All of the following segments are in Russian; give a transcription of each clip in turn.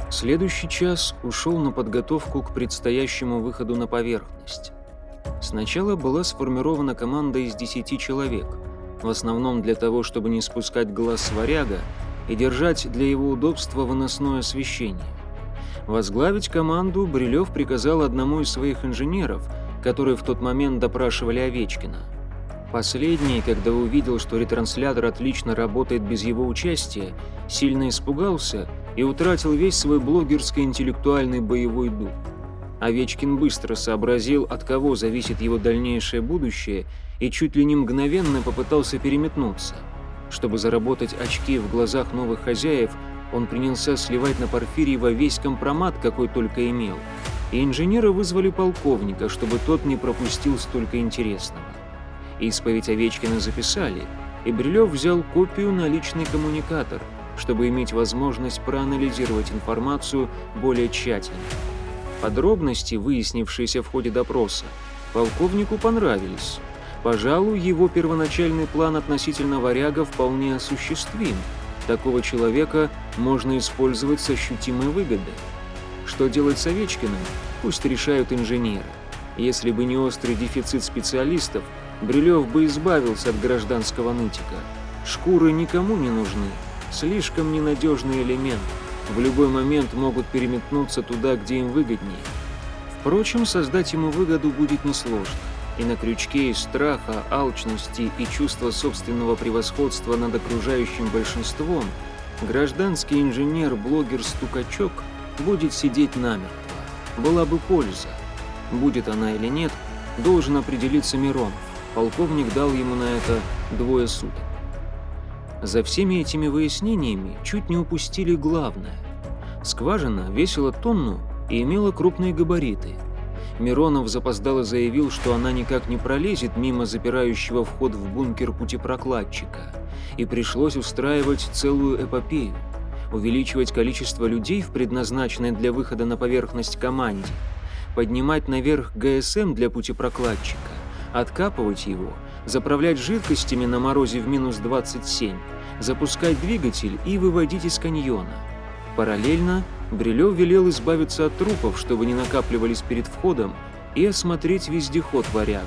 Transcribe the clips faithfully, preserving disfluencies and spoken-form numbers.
Следующий час ушел на подготовку к предстоящему выходу на поверхность. Сначала была сформирована команда из десяти человек, в основном для того, чтобы не спускать глаз с варяга и держать для его удобства выносное освещение. Возглавить команду Брилев приказал одному из своих инженеров, которые в тот момент допрашивали Овечкина. Последний, когда увидел, что ретранслятор отлично работает без его участия, сильно испугался и утратил весь свой блогерский интеллектуальный боевой дух. Овечкин быстро сообразил, от кого зависит его дальнейшее будущее, и чуть ли не мгновенно попытался переметнуться. Чтобы заработать очки в глазах новых хозяев, он принялся сливать на Порфирьева весь компромат, какой только имел. И инженера вызвали полковника, чтобы тот не пропустил столько интересного. Исповедь Овечкина записали, и Брилев взял копию на личный коммуникатор, чтобы иметь возможность проанализировать информацию более тщательно. Подробности, выяснившиеся в ходе допроса, полковнику понравились. Пожалуй, его первоначальный план относительно варяга вполне осуществим. Такого человека можно использовать с ощутимой выгодой. Что делать с Овечкиным, пусть решают инженеры. Если бы не острый дефицит специалистов, Брилев бы избавился от гражданского нытика. Шкуры никому не нужны, слишком ненадежный элемент. В любой момент могут переметнуться туда, где им выгоднее. Впрочем, создать ему выгоду будет несложно. И на крючке из страха, алчности и чувства собственного превосходства над окружающим большинством гражданский инженер-блогер-стукачок будет сидеть намертво. Была бы польза. Будет она или нет, должен определиться Миронов. Полковник дал ему на это двое суток. За всеми этими выяснениями чуть не упустили главное. Скважина весила тонну и имела крупные габариты. Миронов запоздало заявил, что она никак не пролезет мимо запирающего вход в бункер путепрокладчика, и пришлось устраивать целую эпопею, увеличивать количество людей в предназначенной для выхода на поверхность команде, поднимать наверх ГСМ для путепрокладчика, откапывать его, заправлять жидкостями на морозе в минус двадцать семь, запускать двигатель и выводить из каньона. Параллельно Брилев велел избавиться от трупов, чтобы не накапливались перед входом, и осмотреть вездеход варяга.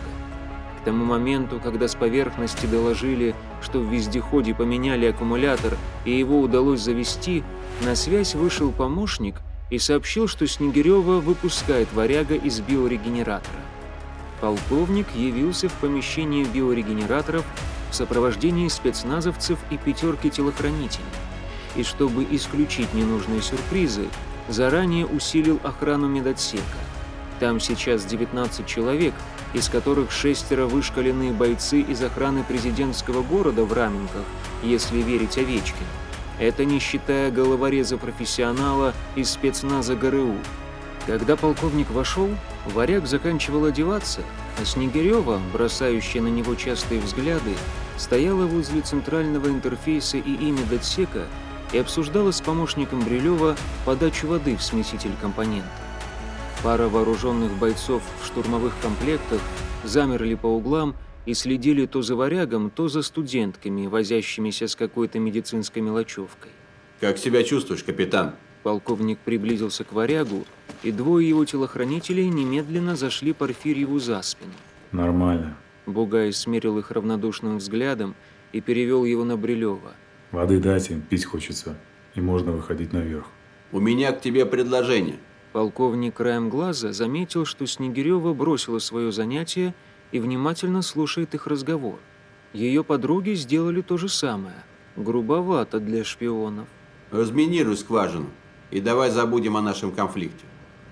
К тому моменту, когда с поверхности доложили, что в вездеходе поменяли аккумулятор и его удалось завести, на связь вышел помощник и сообщил, что Снегирева выпускает варяга из биорегенератора. Полковник явился в помещении биорегенераторов в сопровождении спецназовцев и пятерки телохранителей, и чтобы исключить ненужные сюрпризы, заранее усилил охрану медотсека. Там сейчас девятнадцать человек, из которых шестеро вышколенные бойцы из охраны президентского города в Раменках, если верить Овечкину. Это не считая головореза-профессионала из спецназа ГРУ. Когда полковник вошел, варяг заканчивал одеваться, а Снегирева, бросающая на него частые взгляды, стояла возле центрального интерфейса ИИ медотсека и обсуждала с помощником Брилева подачу воды в смеситель компонента. Пара вооруженных бойцов в штурмовых комплектах замерли по углам и следили то за варягом, то за студентками, возящимися с какой-то медицинской мелочевкой. «Как себя чувствуешь, капитан?» Полковник приблизился к варягу, и двое его телохранителей немедленно зашли Порфирьеву за спину. «Нормально». Бугай смерил их равнодушным взглядом и перевел его на Брилева. «Воды дайте, пить хочется, и можно выходить наверх». «У меня к тебе предложение». Полковник краем глаза заметил, что Снегирева бросила свое занятие и внимательно слушает их разговор. Ее подруги сделали то же самое. Грубовато для шпионов. «Разминируй скважину, и давай забудем о нашем конфликте.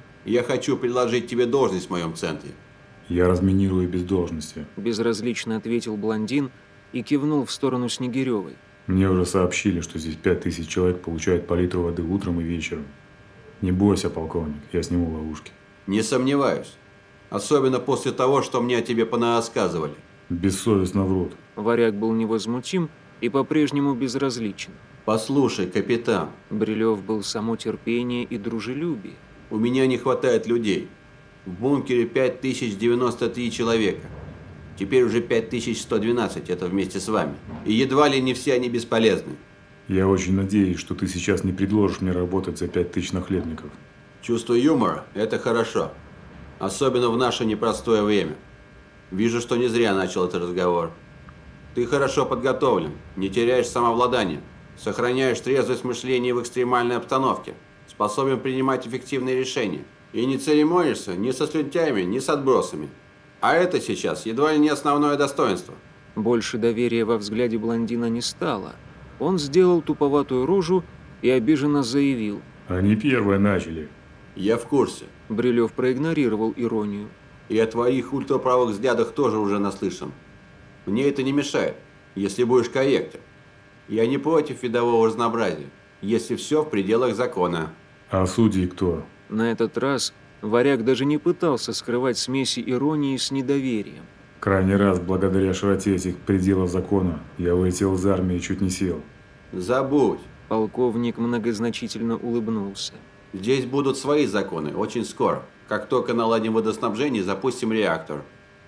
Я хочу предложить тебе должность в моем центре». «Я разминирую без должности», – безразлично ответил блондин и кивнул в сторону Снегиревой. «Мне уже сообщили, что здесь пять тысяч человек получают по литру воды утром и вечером. Не бойся, полковник, я сниму ловушки». «Не сомневаюсь. Особенно после того, что мне о тебе понарассказывали». «Бессовестно врут». Варяг был невозмутим и по-прежнему безразличен. «Послушай, капитан». Брилев был само терпение и дружелюбие. «У меня не хватает людей. В бункере пять тысяч девяносто три человека. Теперь уже пять тысяч сто двенадцать, это вместе с вами. И едва ли не все они бесполезны. Я очень надеюсь, что ты сейчас не предложишь мне работать за пять тысяч нахлебников. Чувство юмора – это хорошо. Особенно в наше непростое время. Вижу, что не зря начал этот разговор. Ты хорошо подготовлен, не теряешь самообладание, сохраняешь трезвость мышления в экстремальной обстановке, способен принимать эффективные решения. И не церемонишься ни со слюнтяями, ни с отбросами. А это сейчас едва ли не основное достоинство. Больше доверия во взгляде блондина не стало. Он сделал туповатую рожу и обиженно заявил. Они первые начали. Я в курсе. Брилев проигнорировал иронию. И о твоих ультраправых взглядах тоже уже наслышан. Мне это не мешает, если будешь корректен. Я не против видового разнообразия, если все в пределах закона. А судьи кто? На этот раз Варяг даже не пытался скрывать смеси иронии с недоверием. Крайний раз, благодаря широте этих пределов закона, я вылетел из армии и чуть не сел. Забудь. Полковник многозначительно улыбнулся. Здесь будут свои законы очень скоро. Как только наладим водоснабжение, запустим реактор.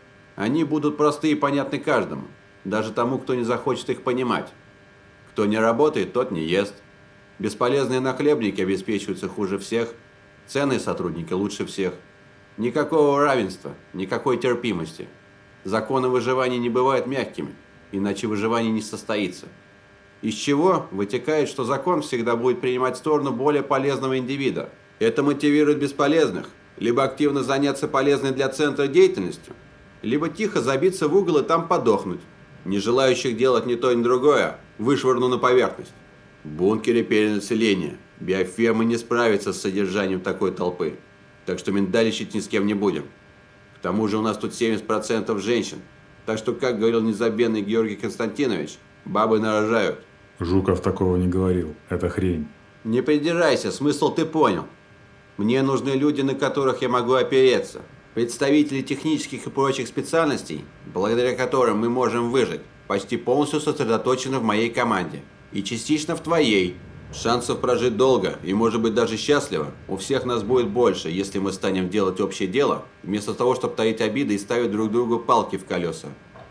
Они будут простые и понятны каждому, даже тому, кто не захочет их понимать. Кто не работает, тот не ест. Бесполезные нахлебники обеспечиваются хуже всех. Ценные сотрудники лучше всех. Никакого равенства, никакой терпимости. Законы выживания не бывают мягкими, иначе выживание не состоится. Из чего вытекает, что закон всегда будет принимать сторону более полезного индивида. Это мотивирует бесполезных, либо активно заняться полезной для центра деятельностью, либо тихо забиться в угол и там подохнуть. Не желающих делать ни то, ни другое вышвырну на поверхность. В бункере перенаселение. Биофермы не справятся с содержанием такой толпы. Так что миндаличить ни с кем не будем. К тому же у нас тут семьдесят процентов женщин. Так что, как говорил незабвенный Георгий Константинович, бабы нарожают. Жуков такого не говорил. Это хрень. Не придирайся, смысл ты понял. Мне нужны люди, на которых я могу опереться. Представители технических и прочих специальностей, благодаря которым мы можем выжить, почти полностью сосредоточены в моей команде. И частично в твоей. Шансов прожить долго и, может быть, даже счастливо у всех нас будет больше, если мы станем делать общее дело, вместо того, чтобы таить обиды и ставить друг другу палки в колеса.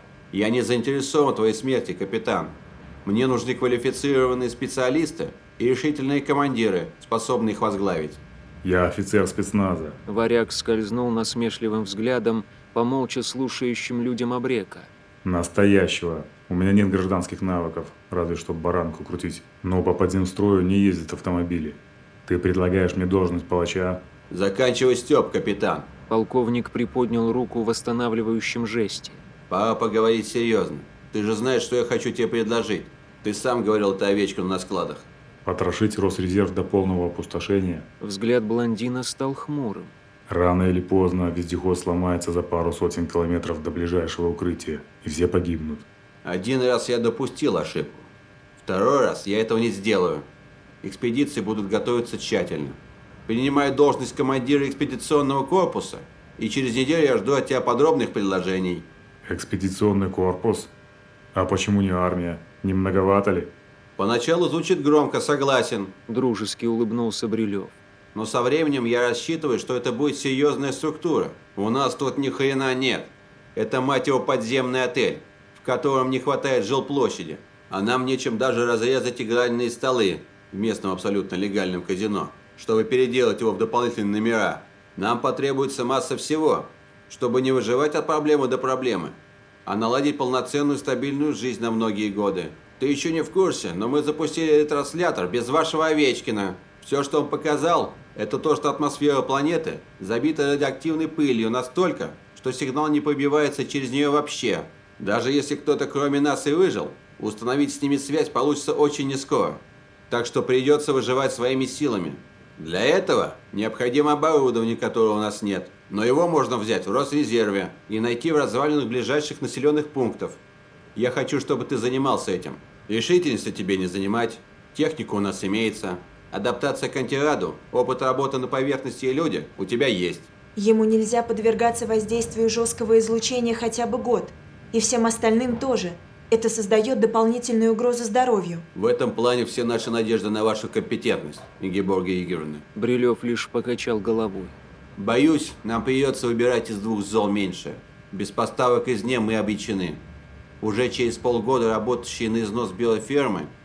Я не заинтересован в твоей смерти, капитан. Мне нужны квалифицированные специалисты и решительные командиры, способные их возглавить. Я офицер спецназа. Варяг скользнул насмешливым взглядом по молча слушающим людям обрека. Настоящего. У меня нет гражданских навыков, разве что баранку крутить. Но по подземстрою не ездят автомобили. Ты предлагаешь мне должность палача? Заканчивай стёб, капитан. Полковник приподнял руку в восстанавливающем жесте. Пора поговорить серьезно. Ты же знаешь, что я хочу тебе предложить. Ты сам говорил это овечкам на складах. Потрошить Росрезерв до полного опустошения? Взгляд блондина стал хмурым. Рано или поздно вездеход сломается за пару сотен километров до ближайшего укрытия, и все погибнут. Один раз я допустил ошибку. Второй раз я этого не сделаю. Экспедиции будут готовиться тщательно. Принимаю должность командира экспедиционного корпуса, и через неделю я жду от тебя подробных предложений. Экспедиционный корпус? А почему не армия? Не многовато ли? Поначалу звучит громко, согласен. Дружески улыбнулся Брилев. Но со временем я рассчитываю, что это будет серьезная структура. У нас тут ни хрена нет. Это, мать его, подземный отель, в котором не хватает жилплощади. А нам нечем даже разрезать игральные столы в местном абсолютно легальном казино, чтобы переделать его в дополнительные номера. Нам потребуется масса всего, чтобы не выживать от проблемы до проблемы, а наладить полноценную стабильную жизнь на многие годы. Ты еще не в курсе, но мы запустили ретранслятор без вашего Овечкина. Все, что он показал, это то, что атмосфера планеты забита радиоактивной пылью настолько, что сигнал не пробивается через нее вообще. Даже если кто-то кроме нас и выжил, установить с ними связь получится очень нескоро. Так что придется выживать своими силами. Для этого необходимо оборудование, которого у нас нет. Но его можно взять в Росрезерве и найти в развалинах ближайших населенных пунктов. Я хочу, чтобы ты занимался этим. Решительности тебе не занимать. Техника у нас имеется. Адаптация к антираду, опыт работы на поверхности и люди у тебя есть. Ему нельзя подвергаться воздействию жесткого излучения хотя бы год. И всем остальным тоже. Это создает дополнительную угрозу здоровью. В этом плане все наши надежды на вашу компетентность, Ингеборга Игоревна. Брилев лишь покачал головой. Боюсь, нам придется выбирать из двух зол меньше. Без поставок извне мы обречены. Уже через полгода работающие на износ биофермы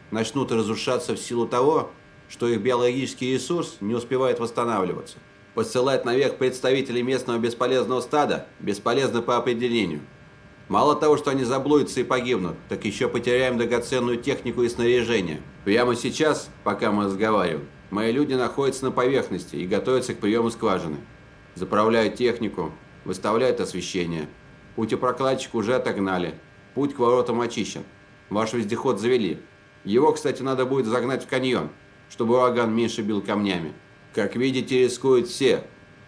начнут разрушаться в силу того, что их биологический ресурс не успевает восстанавливаться. Посылать наверх представителей местного бесполезного стада бесполезно по определению. Мало того, что они заблудятся и погибнут, так еще потеряем драгоценную технику и снаряжение. Прямо сейчас, пока мы разговариваем, мои люди находятся на поверхности и готовятся к приему скважины. Заправляют технику, выставляют освещение. Путепрокладчик уже отогнали. Путь к воротам очищен. Ваш вездеход завели. Его, кстати, надо будет загнать в каньон, чтобы ураган меньше бил камнями. Как видите, рискуют все.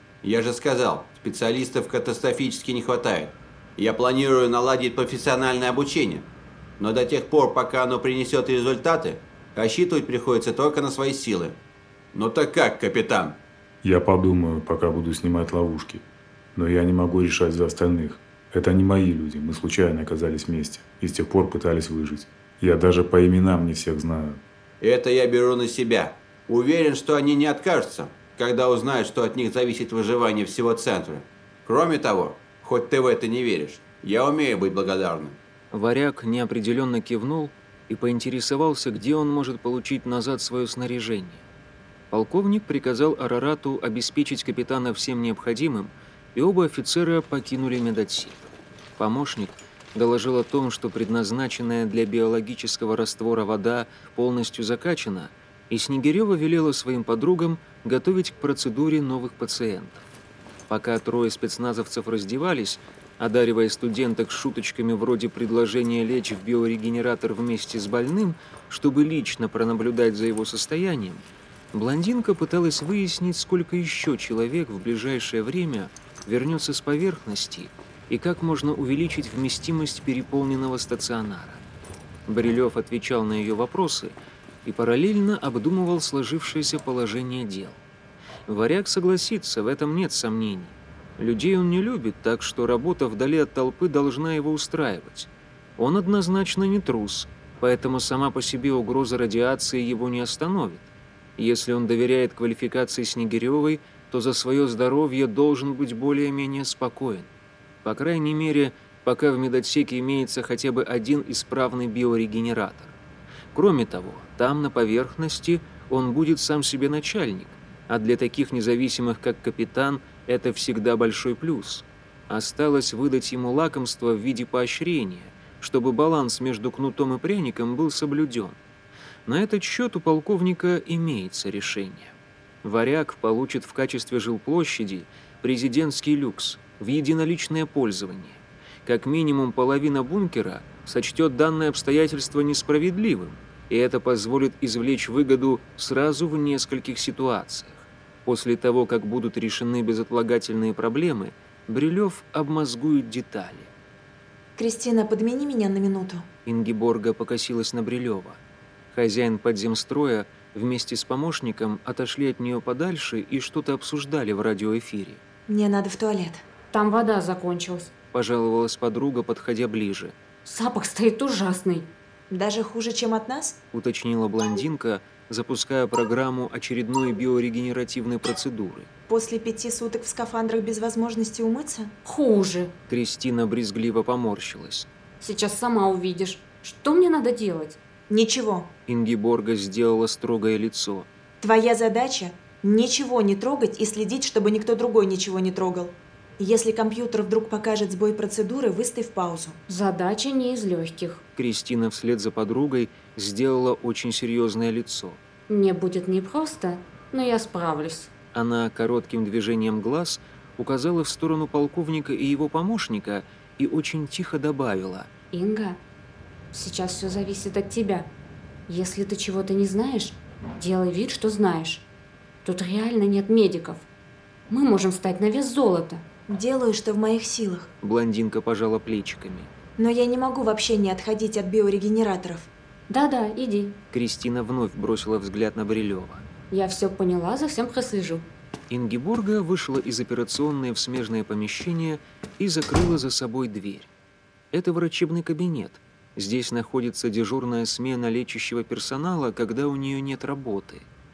Я же сказал, специалистов катастрофически не хватает. Я планирую наладить профессиональное обучение. Но до тех пор, пока оно принесет результаты, рассчитывать приходится только на свои силы. Ну так как, капитан? Я подумаю, пока буду снимать ловушки. Но я не могу решать за остальных. Это не мои люди, мы случайно оказались вместе и с тех пор пытались выжить. Я даже по именам не всех знаю. Это я беру на себя. Уверен, что они не откажутся, когда узнают, что от них зависит выживание всего центра. Кроме того, хоть ты в это не веришь, я умею быть благодарным. Варяг неопределенно кивнул и поинтересовался, где он может получить назад свое снаряжение. Полковник приказал Арарату обеспечить капитана всем необходимым, и оба офицера покинули медотсек. Помощник доложил о том, что предназначенная для биологического раствора вода полностью закачана, и Снегирева велела своим подругам готовить к процедуре новых пациентов. Пока трое спецназовцев раздевались, одаривая студенток шуточками вроде предложения лечь в биорегенератор вместе с больным, чтобы лично пронаблюдать за его состоянием, блондинка пыталась выяснить, сколько еще человек в ближайшее время вернется с поверхности и как можно увеличить вместимость переполненного стационара. Брилев отвечал на ее вопросы и параллельно обдумывал сложившееся положение дел. Варяг согласится, в этом нет сомнений. Людей он не любит, так что работа вдали от толпы должна его устраивать. Он однозначно не трус, поэтому сама по себе угроза радиации его не остановит. Если он доверяет квалификации Снегиревой, то за свое здоровье должен быть более-менее спокоен. По крайней мере, пока в медотсеке имеется хотя бы один исправный биорегенератор. Кроме того, там, на поверхности, он будет сам себе начальник, а для таких независимых, как капитан, это всегда большой плюс. Осталось выдать ему лакомство в виде поощрения, чтобы баланс между кнутом и пряником был соблюден. На этот счет у полковника имеется решение. Варяг получит в качестве жилплощади президентский люкс в единоличное пользование. Как минимум половина бункера сочтет данное обстоятельство несправедливым, и это позволит извлечь выгоду сразу в нескольких ситуациях. После того, как будут решены безотлагательные проблемы, Брилев обмозгует детали. «Кристина, подмени меня на минуту». Ингиборга покосилась на Брилева. Хозяин подземстроя вместе с помощником отошли от нее подальше и что-то обсуждали в радиоэфире. «Мне надо в туалет». Там вода закончилась. Пожаловалась подруга, подходя ближе. Запах стоит ужасный. «Даже хуже, чем от нас?» Уточнила блондинка, запуская программу очередной биорегенеративной процедуры. «После пяти суток в скафандрах без возможности умыться?» Хуже. Кристина брезгливо поморщилась. Сейчас сама увидишь. Что мне надо делать? «Ничего. Ингиборга сделала строгое лицо. Твоя задача – ничего не трогать и следить, чтобы никто другой ничего не трогал. Если компьютер вдруг покажет сбой процедуры, выставь паузу». Задача не из легких. Кристина вслед за подругой сделала очень серьезное лицо. Мне будет непросто, но я справлюсь. Она коротким движением глаз указала в сторону полковника и его помощника и очень тихо добавила. Инга, сейчас все зависит от тебя. Если ты чего-то не знаешь, делай вид, что знаешь. Тут реально нет медиков. Мы можем встать на вес золота. «Делаю, что в моих силах. Блондинка пожала плечиками. Но я не могу вообще не отходить от биорегенераторов». Да-да, иди. Кристина вновь бросила взгляд на Брилева. Я все поняла, за всем прослежу. Ингиборга вышла из операционной в смежное помещение и закрыла за собой дверь. Это врачебный кабинет. Здесь находится дежурная смена лечащего персонала, когда у нее нет работы.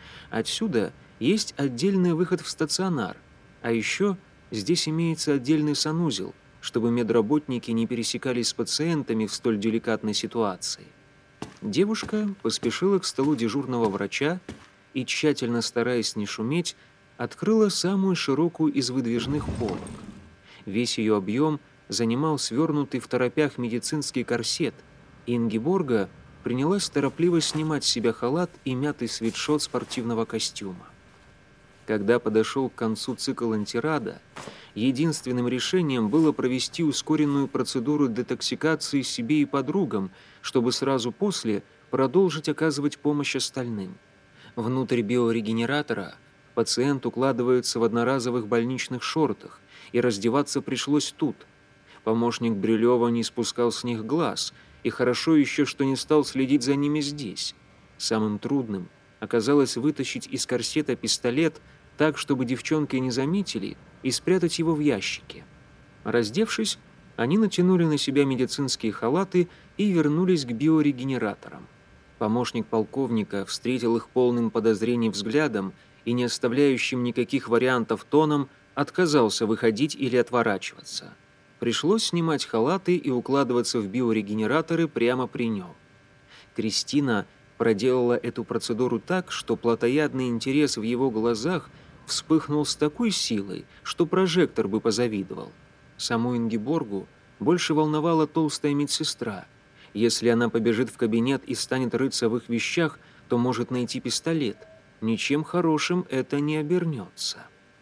Отсюда есть отдельный выход в стационар, а еще здесь имеется отдельный санузел, чтобы медработники не пересекались с пациентами в столь деликатной ситуации. Девушка поспешила к столу дежурного врача и, тщательно стараясь не шуметь, открыла самую широкую из выдвижных полок. Весь ее объем занимал свернутый в торопях медицинский корсет, и Ингеборга принялась торопливо снимать с себя халат и мятый свитшот спортивного костюма. Когда подошел к концу цикл антирада, единственным решением было провести ускоренную процедуру детоксикации себе и подругам, чтобы сразу после продолжить оказывать помощь остальным. Внутрь биорегенератора пациент укладывается в одноразовых больничных шортах, и раздеваться пришлось тут. Помощник Брилева не спускал с них глаз, и хорошо еще, что не стал следить за ними здесь. Самым трудным оказалось вытащить из корсета пистолет так, чтобы девчонки не заметили, и спрятать его в ящике. Раздевшись, они натянули на себя медицинские халаты и вернулись к биорегенераторам. Помощник полковника встретил их полным подозрений взглядом и, не оставляющим никаких вариантов тоном, отказался выходить или отворачиваться. Пришлось снимать халаты и укладываться в биорегенераторы прямо при нем. Кристина проделала эту процедуру так, что плотоядный интерес в его глазах вспыхнул с такой силой, что прожектор бы позавидовал. Саму Ингеборгу больше волновала толстая медсестра. Если она побежит в кабинет и станет рыться в их вещах, то может найти пистолет. Ничем хорошим это не обернется.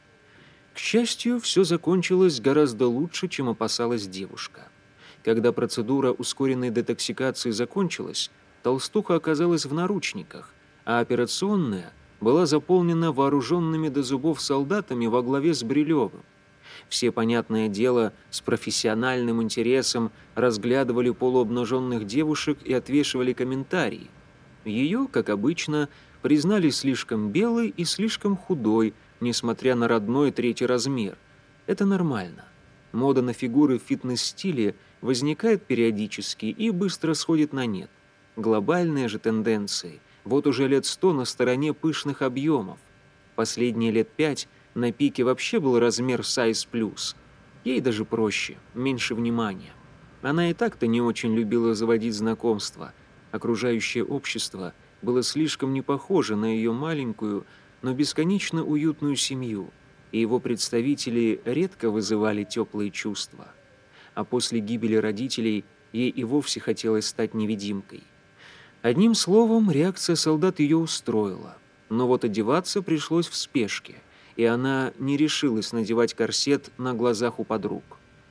К счастью, все закончилось гораздо лучше, чем опасалась девушка. Когда процедура ускоренной детоксикации закончилась, толстуха оказалась в наручниках, а операционная была заполнена вооруженными до зубов солдатами во главе с Брилевым. Все, понятное дело, с профессиональным интересом разглядывали полуобнаженных девушек и отвешивали комментарии. Ее, как обычно, признали слишком белой и слишком худой, несмотря на родной третий размер. Это нормально. Мода на фигуры в фитнес-стиле возникает периодически и быстро сходит на нет. Глобальные же тенденции вот уже лет сто на стороне пышных объемов. Последние лет пять на пике вообще был размер size плюс. Ей даже проще, меньше внимания. Она и так-то не очень любила заводить знакомства. Окружающее общество было слишком не похоже на ее маленькую, но бесконечно уютную семью, и его представители редко вызывали теплые чувства. А после гибели родителей ей и вовсе хотелось стать невидимкой. Одним словом, реакция солдат ее устроила, но вот одеваться пришлось в спешке, и она не решилась надевать корсет на глазах у подруг.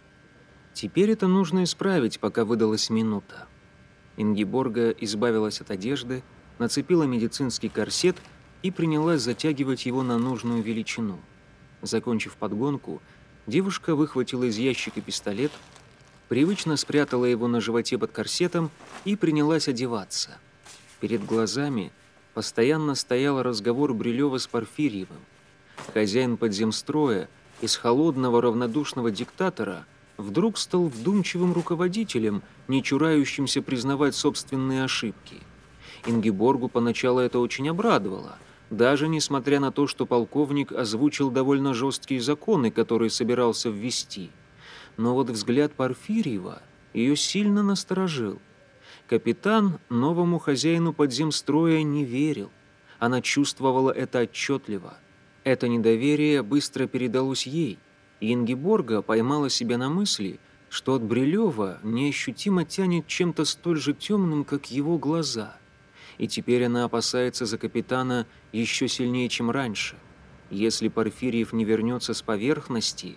Теперь это нужно исправить, пока выдалась минута. Ингеборга избавилась от одежды, нацепила медицинский корсет и принялась затягивать его на нужную величину. Закончив подгонку, девушка выхватила из ящика пистолет, привычно спрятала его на животе под корсетом и принялась одеваться. Перед глазами постоянно стоял разговор Брилева с Порфирьевым. Хозяин подземстроя из холодного равнодушного диктатора вдруг стал вдумчивым руководителем, не чурающимся признавать собственные ошибки. Ингеборгу поначалу это очень обрадовало, даже несмотря на то, что полковник озвучил довольно жесткие законы, которые собирался ввести. Но вот взгляд Порфирьева ее сильно насторожил. Капитан новому хозяину подземстроя не верил. Она чувствовала это отчетливо. Это недоверие быстро передалось ей, и Ингеборга поймала себя на мысли, что от Брилева неощутимо тянет чем-то столь же темным, как его глаза. И теперь она опасается за капитана еще сильнее, чем раньше. Если Порфирьев не вернется с поверхности,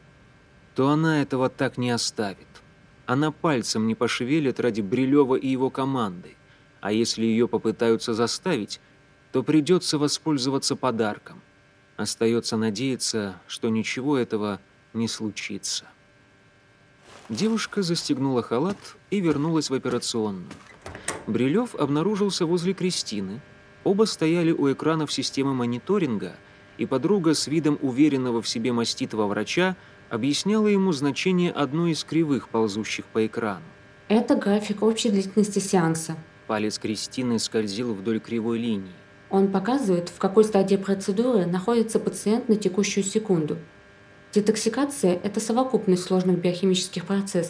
то она этого так не оставит. Она пальцем не пошевелит ради Брилева и его команды, а если ее попытаются заставить, то придется воспользоваться подарком. Остается надеяться, что ничего этого не случится. Девушка застегнула халат и вернулась в операционную. Брилев обнаружился возле Кристины. Оба стояли у экранов системы мониторинга, и подруга с видом уверенного в себе маститого врача объясняла ему значение одной из кривых, ползущих по экрану. Это график общей длительности сеанса. Палец Кристины скользил вдоль кривой линии. Он показывает, в какой стадии процедуры находится пациент на текущую секунду. Детоксикация – это совокупность сложных биохимических процессов,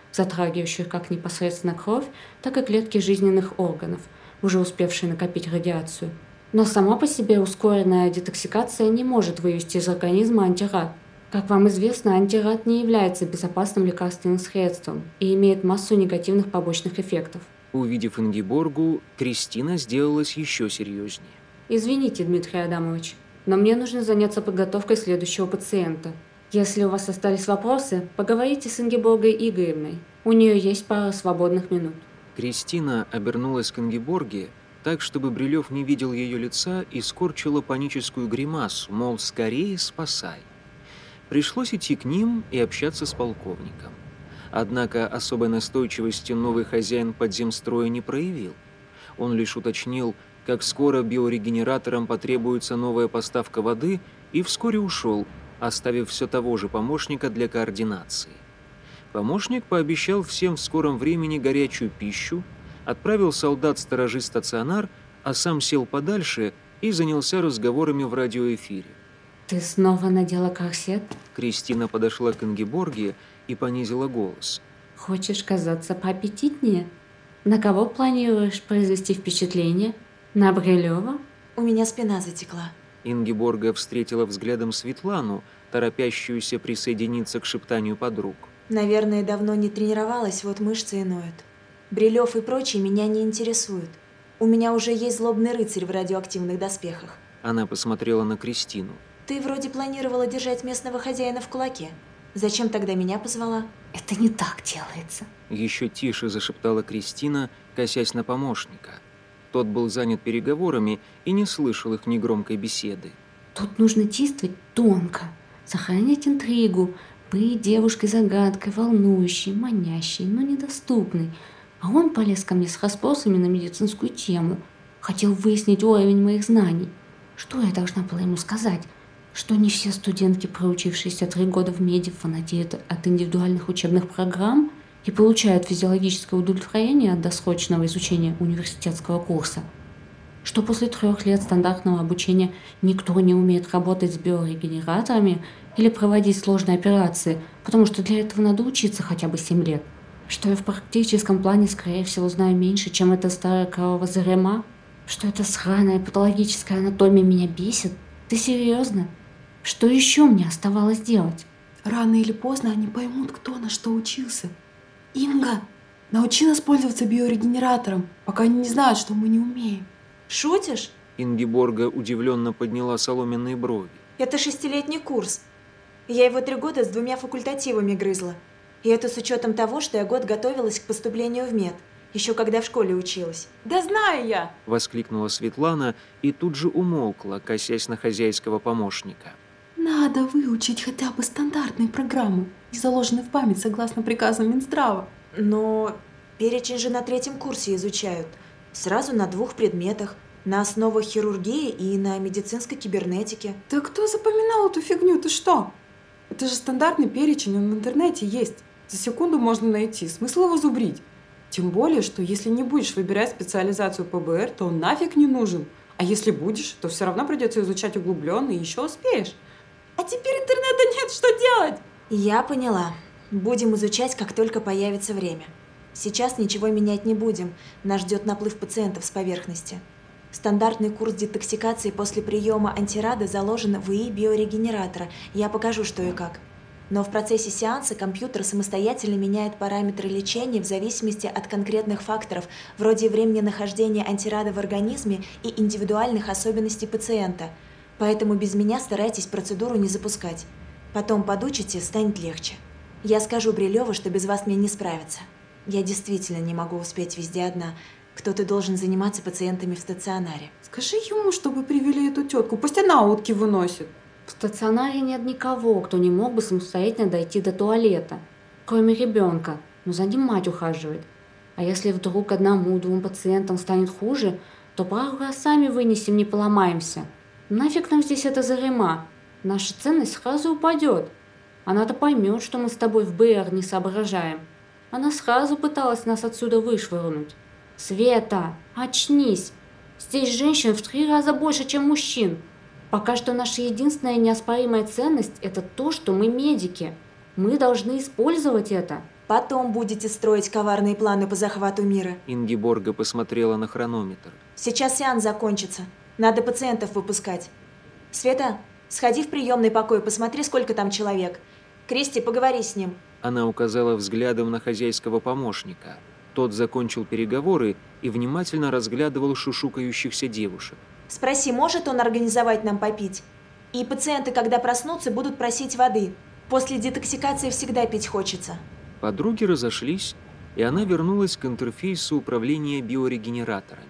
затрагивающих как непосредственно кровь, так и клетки жизненных органов, уже успевшие накопить радиацию. Но сама по себе ускоренная детоксикация не может вывести из организма антирад. Как вам известно, антирад не является безопасным лекарственным средством и имеет массу негативных побочных эффектов. Увидев Ингеборгу, Кристина сделалась еще серьезнее. Извините, Дмитрий Адамович, но мне нужно заняться подготовкой следующего пациента. Если у вас остались вопросы, поговорите с Ингеборгой Игоревной. У нее есть пара свободных минут. Кристина обернулась к Ингеборге так, чтобы Брилев не видел ее лица, и скорчила паническую гримасу, мол, скорее спасай. Пришлось идти к ним и общаться с полковником. Однако особой настойчивости новый хозяин подземстроя не проявил. Он лишь уточнил, как скоро биорегенераторам потребуется новая поставка воды, и вскоре ушел, оставив все того же помощника для координации. Помощник пообещал всем в скором времени горячую пищу, отправил солдат сторожить стационар, а сам сел подальше и занялся разговорами в радиоэфире. «Ты снова надела корсет?» Кристина подошла к Ингеборге и понизила голос. «Хочешь казаться поаппетитнее? На кого планируешь произвести впечатление? На Брилева?» У меня спина затекла. Ингеборга встретила взглядом Светлану, торопящуюся присоединиться к шептанию подруг. Наверное, давно не тренировалась, вот мышцы и ноют. Брилев и прочие меня не интересуют. У меня уже есть злобный рыцарь в радиоактивных доспехах. Она посмотрела на Кристину. Ты вроде планировала держать местного хозяина в кулаке. Зачем тогда меня позвала? «Это не так делается». Еще тише зашептала Кристина, косясь на помощника. Тот был занят переговорами и не слышал их негромкой беседы. «Тут нужно действовать тонко, сохранять интригу, быть девушкой-загадкой, волнующей, манящей, но недоступной. А он полез ко мне с расспросами на медицинскую тему. Хотел выяснить уровень моих знаний. Что я должна была ему сказать? Что не все студентки, проучившиеся три года в меди, фанатеют от индивидуальных учебных программ и получают физиологическое удовлетворение от досрочного изучения университетского курса. Что после трех лет стандартного обучения никто не умеет работать с биорегенераторами или проводить сложные операции, потому что для этого надо учиться хотя бы семь лет. Что я в практическом плане, скорее всего, знаю меньше, чем эта старая корова Зарема. Что эта сраная патологическая анатомия меня бесит. Ты серьезно? Что еще мне оставалось делать? Рано или поздно они поймут, кто на что учился. Инга, научи нас пользоваться биорегенератором, пока они не знают, что мы не умеем. Шутишь? Ингеборга удивленно подняла соломенные брови. Это шестилетний курс. Я его три года с двумя факультативами грызла. И это с учетом того, что я год готовилась к поступлению в мед, еще когда в школе училась. Да знаю я! Воскликнула Светлана и тут же умолкла, косясь на хозяйского помощника. Надо выучить хотя бы стандартные программы, не заложенные в память согласно приказам Минздрава. Но перечень же на третьем курсе изучают. Сразу на двух предметах. На основах хирургии и на медицинской кибернетике. Да кто запоминал эту фигню? Ты что? Это же стандартный перечень, он в интернете есть. За секунду можно найти. Смысл его зубрить? Тем более, что если не будешь выбирать специализацию по бэ эр, то он нафиг не нужен. А если будешь, то все равно придется изучать углубленно, и еще успеешь. А теперь интернета нет, что делать? Я поняла. Будем изучать, как только появится время. Сейчас ничего менять не будем. Нас ждет наплыв пациентов с поверхности. Стандартный курс детоксикации после приема антирада заложен в ИИ биорегенератора. Я покажу, что и как. Но в процессе сеанса компьютер самостоятельно меняет параметры лечения в зависимости от конкретных факторов, вроде времени нахождения антирада в организме и индивидуальных особенностей пациента. Поэтому без меня старайтесь процедуру не запускать. Потом подучите, станет легче. Я скажу Брилеву, что без вас мне не справиться. Я действительно не могу успеть везде одна. Кто-то должен заниматься пациентами в стационаре. Скажи ему, чтобы привели эту тетку, пусть она утки выносит. В стационаре нет никого, кто не мог бы самостоятельно дойти до туалета, кроме ребенка, но за ним мать ухаживает. А если вдруг одному-двум пациентам станет хуже, то пару раз сами вынесем, не поломаемся. Нафиг нам здесь эта Зарема? Наша ценность сразу упадет. Она-то поймет, что мы с тобой в бэ эр не соображаем. Она сразу пыталась нас отсюда вышвырнуть. Света, очнись! Здесь женщин в три раза больше, чем мужчин. Пока что наша единственная неоспоримая ценность – это то, что мы медики. Мы должны использовать это. Потом будете строить коварные планы по захвату мира. Ингеборга посмотрела на хронометр. Сейчас сеанс закончится. Надо пациентов выпускать. Света, сходи в приемный покой, посмотри, сколько там человек. Кристи, поговори с ним. Она указала взглядом на хозяйского помощника. Тот закончил переговоры и внимательно разглядывал шушукающихся девушек. Спроси, может он организовать нам попить? И пациенты, когда проснутся, будут просить воды. После детоксикации всегда пить хочется. Подруги разошлись, и она вернулась к интерфейсу управления биорегенераторами.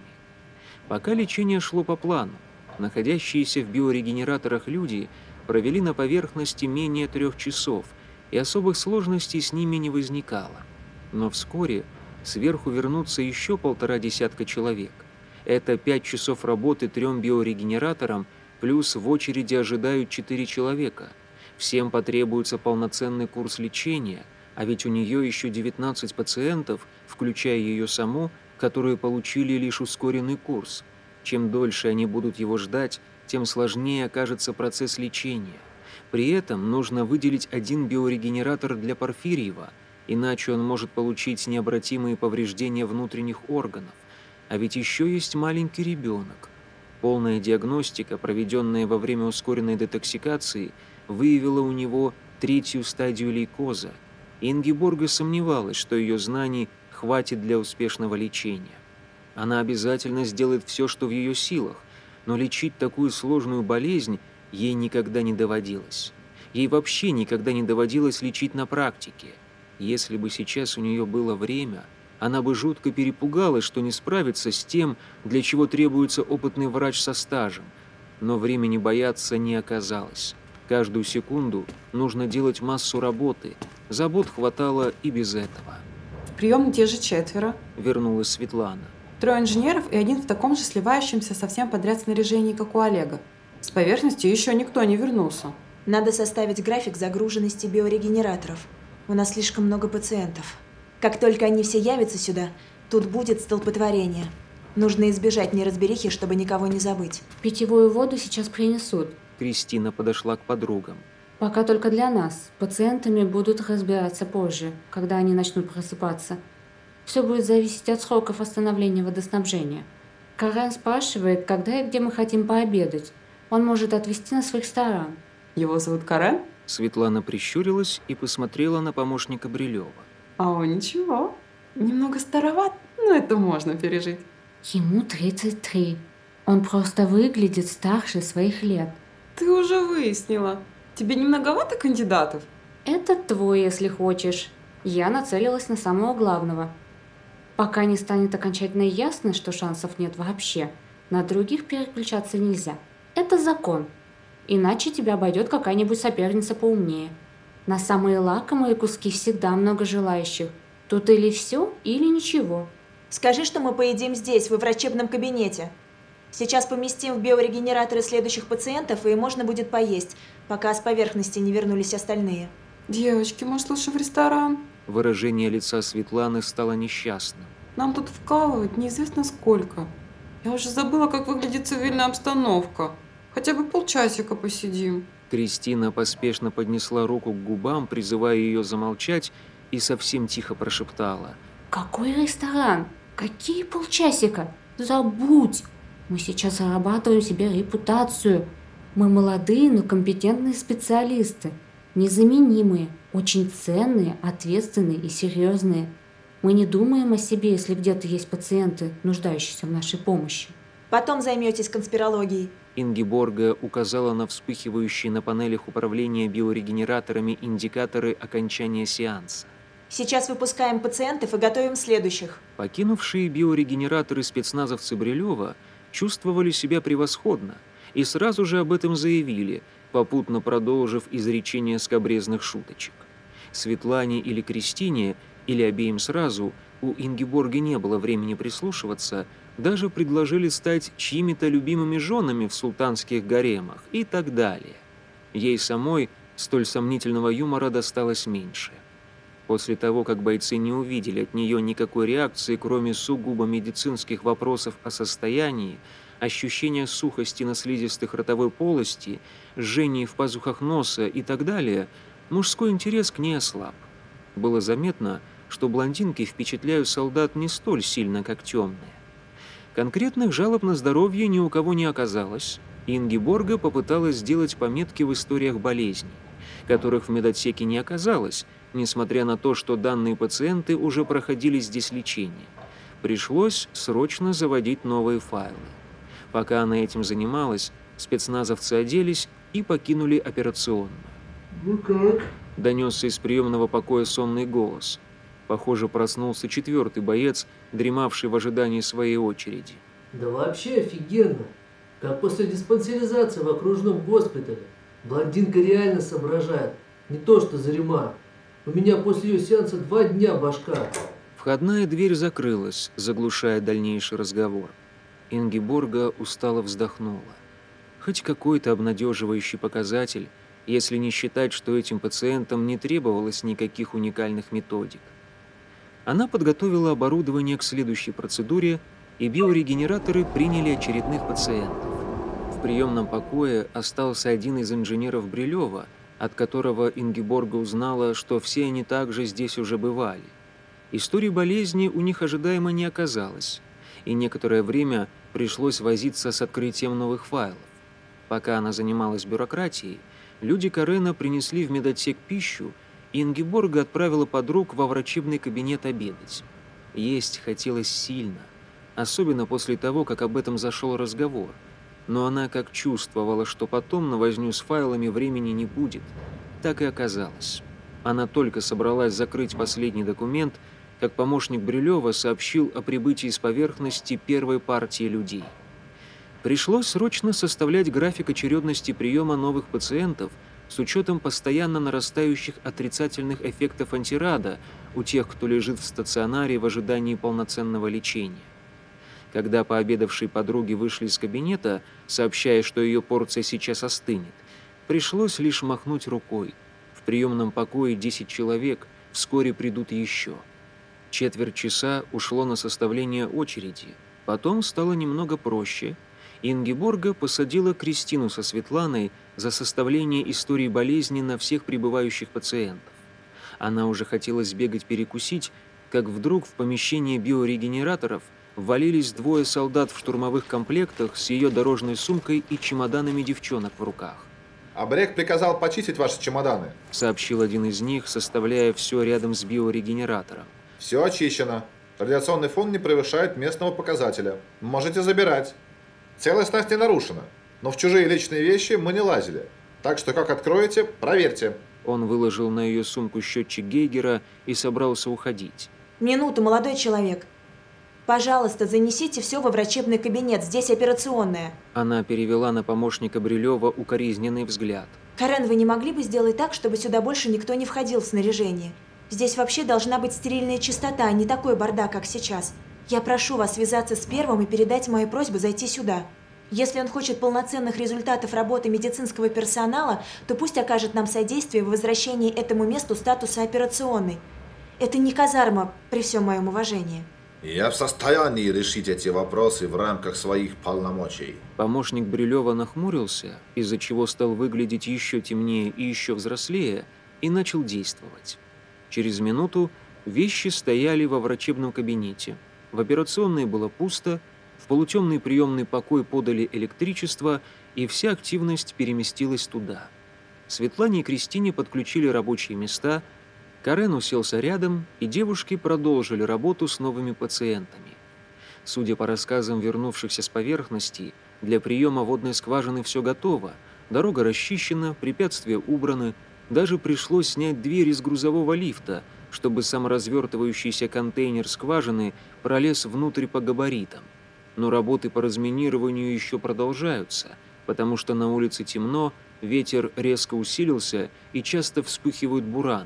Пока лечение шло по плану, находящиеся в биорегенераторах люди провели на поверхности менее трех часов, и особых сложностей с ними не возникало. Но вскоре сверху вернутся еще полтора десятка человек. Это пять часов работы трем биорегенераторам, плюс в очереди ожидают четыре человека. Всем потребуется полноценный курс лечения, а ведь у нее еще девятнадцать пациентов, включая ее саму, которые получили лишь ускоренный курс. Чем дольше они будут его ждать, тем сложнее окажется процесс лечения. При этом нужно выделить один биорегенератор для Порфирьева, иначе он может получить необратимые повреждения внутренних органов. А ведь еще есть маленький ребенок. Полная диагностика, проведенная во время ускоренной детоксикации, выявила у него третью стадию лейкоза. Ингеборга сомневалась, что ее знаний хватит для успешного лечения. Она обязательно сделает все, что в ее силах, но лечить такую сложную болезнь ей никогда не доводилось. Ей вообще никогда не доводилось лечить на практике. Если бы сейчас у нее было время, она бы жутко перепугалась, что не справится с тем, для чего требуется опытный врач со стажем. Но времени бояться не оказалось. Каждую секунду нужно делать массу работы. Забот хватало и без этого. В приемной те же четверо. Вернулась Светлана. Трое инженеров и один в таком же сливающемся совсем подряд снаряжении, как у Олега. С поверхности еще никто не вернулся. Надо составить график загруженности биорегенераторов. У нас слишком много пациентов. Как только они все явятся сюда, тут будет столпотворение. Нужно избежать неразберихи, чтобы никого не забыть. Питьевую воду сейчас принесут. Кристина подошла к подругам. Пока только для нас. Пациентами будут разбираться позже, когда они начнут просыпаться. Все будет зависеть от сроков восстановления водоснабжения. Карен спрашивает, когда и где мы хотим пообедать. Он может отвезти нас в ресторан. Его зовут Карен? Светлана прищурилась и посмотрела на помощника Брилева. А он ничего. Немного староват, но это можно пережить. Ему тридцать три. Он просто выглядит старше своих лет. Ты уже выяснила. Тебе не многовато кандидатов? Это твой, если хочешь. Я нацелилась на самого главного. Пока не станет окончательно ясно, что шансов нет вообще, на других переключаться нельзя. Это закон. Иначе тебя обойдет какая-нибудь соперница поумнее. На самые лакомые куски всегда много желающих. Тут или все, или ничего. Скажи, что мы поедим здесь, во врачебном кабинете. Сейчас поместим в биорегенераторы следующих пациентов, и можно будет поесть, пока с поверхности не вернулись остальные. Девочки, может, лучше в ресторан? Выражение лица Светланы стало несчастным. Нам тут вкалывать неизвестно сколько. Я уже забыла, как выглядит цивильная обстановка. Хотя бы полчасика посидим. Кристина поспешно поднесла руку к губам, призывая ее замолчать, и совсем тихо прошептала. Какой ресторан? Какие полчасика? Забудь! Мы сейчас зарабатываем себе репутацию. Мы молодые, но компетентные специалисты. Незаменимые, очень ценные, ответственные и серьезные. Мы не думаем о себе, если где-то есть пациенты, нуждающиеся в нашей помощи. Потом займетесь конспирологией. Ингеборга указала на вспыхивающие на панелях управления биорегенераторами индикаторы окончания сеанса. Сейчас выпускаем пациентов и готовим следующих. Покинувшие биорегенераторы спецназовцы Брилева чувствовали себя превосходно и сразу же об этом заявили, попутно продолжив изречение скабрезных шуточек. Светлане или Кристине, или обеим сразу, у Ингеборги не было времени прислушиваться, даже предложили стать чьими-то любимыми женами в султанских гаремах и так далее. Ей самой столь сомнительного юмора досталось меньше. После того, как бойцы не увидели от нее никакой реакции, кроме сугубо медицинских вопросов о состоянии, ощущения сухости на слизистых ротовой полости, жжений в пазухах носа и так далее, мужской интерес к ней ослаб. Было заметно, что блондинки впечатляют солдат не столь сильно, как темные. Конкретных жалоб на здоровье ни у кого не оказалось, и Ингеборга попыталась сделать пометки в историях болезней, которых в медотсеке не оказалось, несмотря на то, что данные пациенты уже проходили здесь лечение. Пришлось срочно заводить новые файлы. Пока она этим занималась, спецназовцы оделись и покинули операционную. «Ну как?» – донесся из приемного покоя сонный голос. Похоже, проснулся четвертый боец, дремавший в ожидании своей очереди. «Да вообще офигенно! Как после диспансеризации в окружном госпитале. Блондинка реально соображает, не то что Зарима. У меня после ее сеанса два дня башка». Входная дверь закрылась, заглушая дальнейший разговор. Ингеборга устало вздохнула. Хоть какой-то обнадеживающий показатель, если не считать, что этим пациентам не требовалось никаких уникальных методик. Она подготовила оборудование к следующей процедуре, и биорегенераторы приняли очередных пациентов. В приемном покое остался один из инженеров Брилева, от которого Ингеборга узнала, что все они также здесь уже бывали. Истории болезни у них ожидаемо не оказалось, и некоторое время пришлось возиться с открытием новых файлов. Пока она занималась бюрократией, люди Карена принесли в медотсек пищу, и Ингеборга отправила подруг во врачебный кабинет обедать. Есть хотелось сильно, особенно после того, как об этом зашел разговор, но она как чувствовала, что потом на возню с файлами времени не будет, так и оказалось. Она только собралась закрыть последний документ, как помощник Брилева сообщил о прибытии с поверхности первой партии людей. Пришлось срочно составлять график очередности приема новых пациентов с учетом постоянно нарастающих отрицательных эффектов антирада у тех, кто лежит в стационаре в ожидании полноценного лечения. Когда пообедавшие подруги вышли из кабинета, сообщая, что ее порция сейчас остынет, пришлось лишь махнуть рукой. В приемном покое десять человек, вскоре придут еще. Четверть часа ушло на составление очереди, потом стало немного проще. Ингеборга посадила Кристину со Светланой за составление истории болезни на всех прибывающих пациентов. Она уже хотела сбегать перекусить, как вдруг в помещение биорегенераторов ввалились двое солдат в штурмовых комплектах с ее дорожной сумкой и чемоданами девчонок в руках. «Абрег приказал почистить ваши чемоданы», — сообщил один из них, составляя все рядом с биорегенератором. «Все очищено. Радиационный фон не превышает местного показателя. Можете забирать. Целостность не нарушена, но в чужие личные вещи мы не лазили. Так что, как откроете, проверьте». Он выложил на ее сумку счетчик Гейгера и собрался уходить. «Минуту, молодой человек. Пожалуйста, занесите все во врачебный кабинет, здесь операционная». Она перевела на помощника Брилева укоризненный взгляд. «Карен, вы не могли бы сделать так, чтобы сюда больше никто не входил в снаряжение? Здесь вообще должна быть стерильная чистота, а не такой бардак, как сейчас. Я прошу вас связаться с первым и передать мою просьбу зайти сюда. Если он хочет полноценных результатов работы медицинского персонала, то пусть окажет нам содействие в возвращении этому месту статуса операционной. Это не казарма, при всем моем уважении». «Я в состоянии решить эти вопросы в рамках своих полномочий». Помощник Брилева нахмурился, из-за чего стал выглядеть еще темнее и еще взрослее, и начал действовать. Через минуту вещи стояли во врачебном кабинете. В операционной было пусто, в полутемный приемный покой подали электричество, и вся активность переместилась туда. Светлане и Кристине подключили рабочие места, Карен уселся рядом, и девушки продолжили работу с новыми пациентами. Судя по рассказам вернувшихся с поверхности, для приема водной скважины все готово, дорога расчищена, препятствия убраны, даже пришлось снять дверь из грузового лифта, чтобы саморазвертывающийся контейнер скважины пролез внутрь по габаритам. Но работы по разминированию еще продолжаются, потому что на улице темно, ветер резко усилился и часто вспыхивают бураны.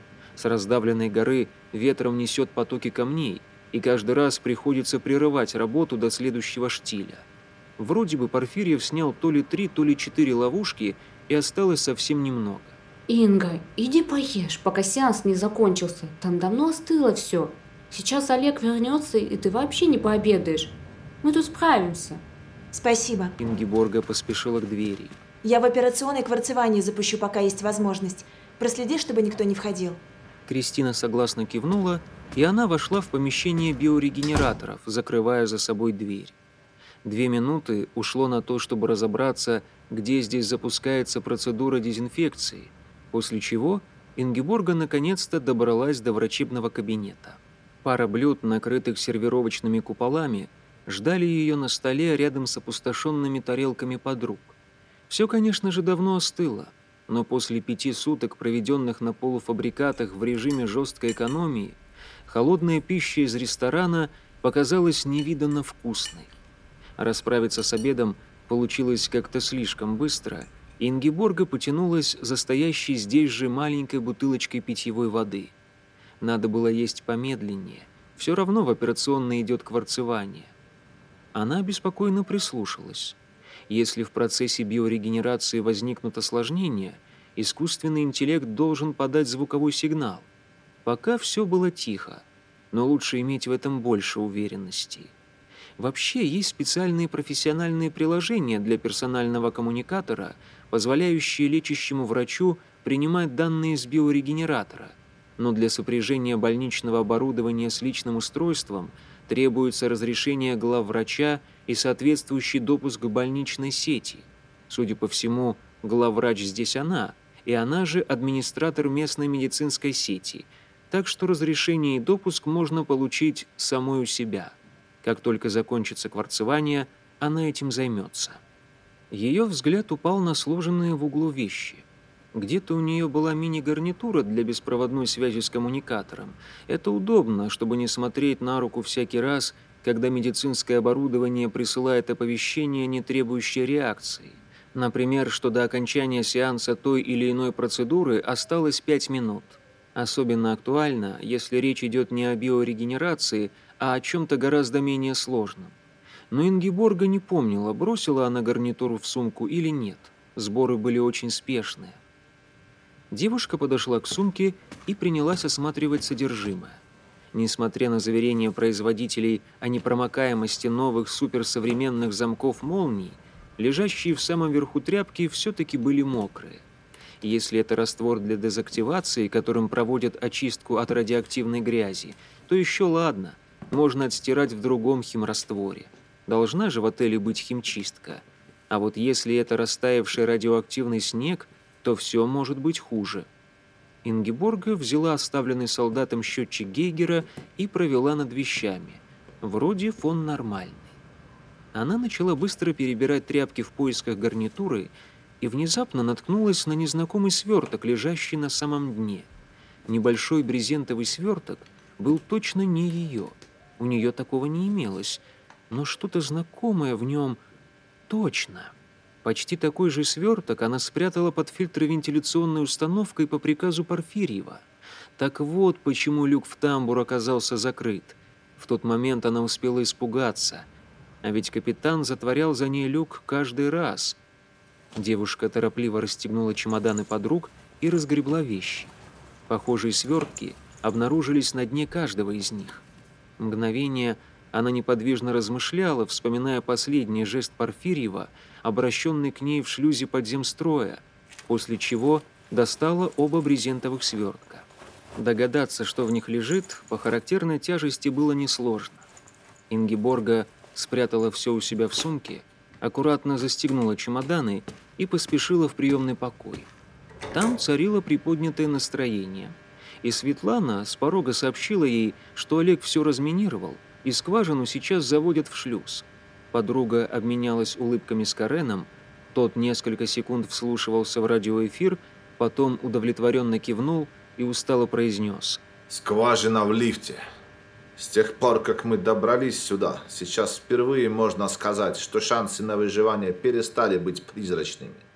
С раздавленной горы ветром несет потоки камней, и каждый раз приходится прерывать работу до следующего штиля. Вроде бы Порфирьев снял то ли три, то ли четыре ловушки, и осталось совсем немного. Инга, иди поешь, пока сеанс не закончился. Там давно остыло все. Сейчас Олег вернется, и ты вообще не пообедаешь. Мы тут справимся. Спасибо. Ингеборга поспешила к двери. Я в операционной кварцевание запущу, пока есть возможность. Проследи, чтобы никто не входил. Кристина согласно кивнула, и она вошла в помещение биорегенераторов, закрывая за собой дверь. Две минуты ушло на то, чтобы разобраться, где здесь запускается процедура дезинфекции, после чего Ингеборга наконец-то добралась до врачебного кабинета. Пара блюд, накрытых сервировочными куполами, ждали ее на столе рядом с опустошенными тарелками подруг. Все, конечно же, давно остыло, но после пяти суток, проведенных на полуфабрикатах в режиме жесткой экономии, холодная пища из ресторана показалась невиданно вкусной. Расправиться с обедом получилось как-то слишком быстро, и Ингеборга потянулась за стоящей здесь же маленькой бутылочкой питьевой воды. Надо было есть помедленнее, все равно в операционной идет кварцевание. Она беспокойно прислушалась. Если в процессе биорегенерации возникнут осложнения, искусственный интеллект должен подать звуковой сигнал. Пока все было тихо, но лучше иметь в этом больше уверенности. Вообще есть специальные профессиональные приложения для персонального коммуникатора, позволяющие лечащему врачу принимать данные с биорегенератора. Но для сопряжения больничного оборудования с личным устройством требуется разрешение главврача и соответствующий допуск к больничной сети. Судя по всему, главврач здесь она, и она же администратор местной медицинской сети, так что разрешение и допуск можно получить самой у себя. Как только закончится кварцевание, она этим займется. Ее взгляд упал на сложенные в углу вещи. Где-то у нее была мини-гарнитура для беспроводной связи с коммуникатором. Это удобно, чтобы не смотреть на руку всякий раз, когда медицинское оборудование присылает оповещение, не требующее реакции. Например, что до окончания сеанса той или иной процедуры осталось пять минут. Особенно актуально, если речь идет не о биорегенерации, а о чем-то гораздо менее сложном. Но Ингеборга не помнила, бросила она гарнитуру в сумку или нет. Сборы были очень спешные. Девушка подошла к сумке и принялась осматривать содержимое. Несмотря на заверения производителей о непромокаемости новых суперсовременных замков молний, лежащие в самом верху тряпки все-таки были мокрые. Если это раствор для дезактивации, которым проводят очистку от радиоактивной грязи, то еще ладно, можно отстирать в другом химрастворе. Должна же в отеле быть химчистка. А вот если это растаявший радиоактивный снег, то все может быть хуже. Ингеборга взяла оставленный солдатом счетчик Гейгера и провела над вещами. Вроде фон нормальный. Она начала быстро перебирать тряпки в поисках гарнитуры и внезапно наткнулась на незнакомый сверток, лежащий на самом дне. Небольшой брезентовый сверток был точно не ее. У нее такого не имелось, но что-то знакомое в нем точно. Почти такой же сверток она спрятала под фильтровентиляционной установкой по приказу Порфирьева. Так вот, почему люк в тамбур оказался закрыт. В тот момент она успела испугаться. А ведь капитан затворял за ней люк каждый раз. Девушка торопливо расстегнула чемоданы подруг и разгребла вещи. Похожие свертки обнаружились на дне каждого из них. Мгновение она неподвижно размышляла, вспоминая последний жест Порфирьева, обращенный к ней в шлюзе подземстроя, после чего достала оба брезентовых свертка. Догадаться, что в них лежит, по характерной тяжести было несложно. Ингеборга спрятала все у себя в сумке, аккуратно застегнула чемоданы и поспешила в приемный покой. Там царило приподнятое настроение, и Светлана с порога сообщила ей, что Олег все разминировал, и скважину сейчас заводят в шлюз. Подруга обменялась улыбками с Кареном, тот несколько секунд вслушивался в радиоэфир, потом удовлетворенно кивнул и устало произнес: «Скважина в лифте. С тех пор, как мы добрались сюда, сейчас впервые можно сказать, что шансы на выживание перестали быть призрачными.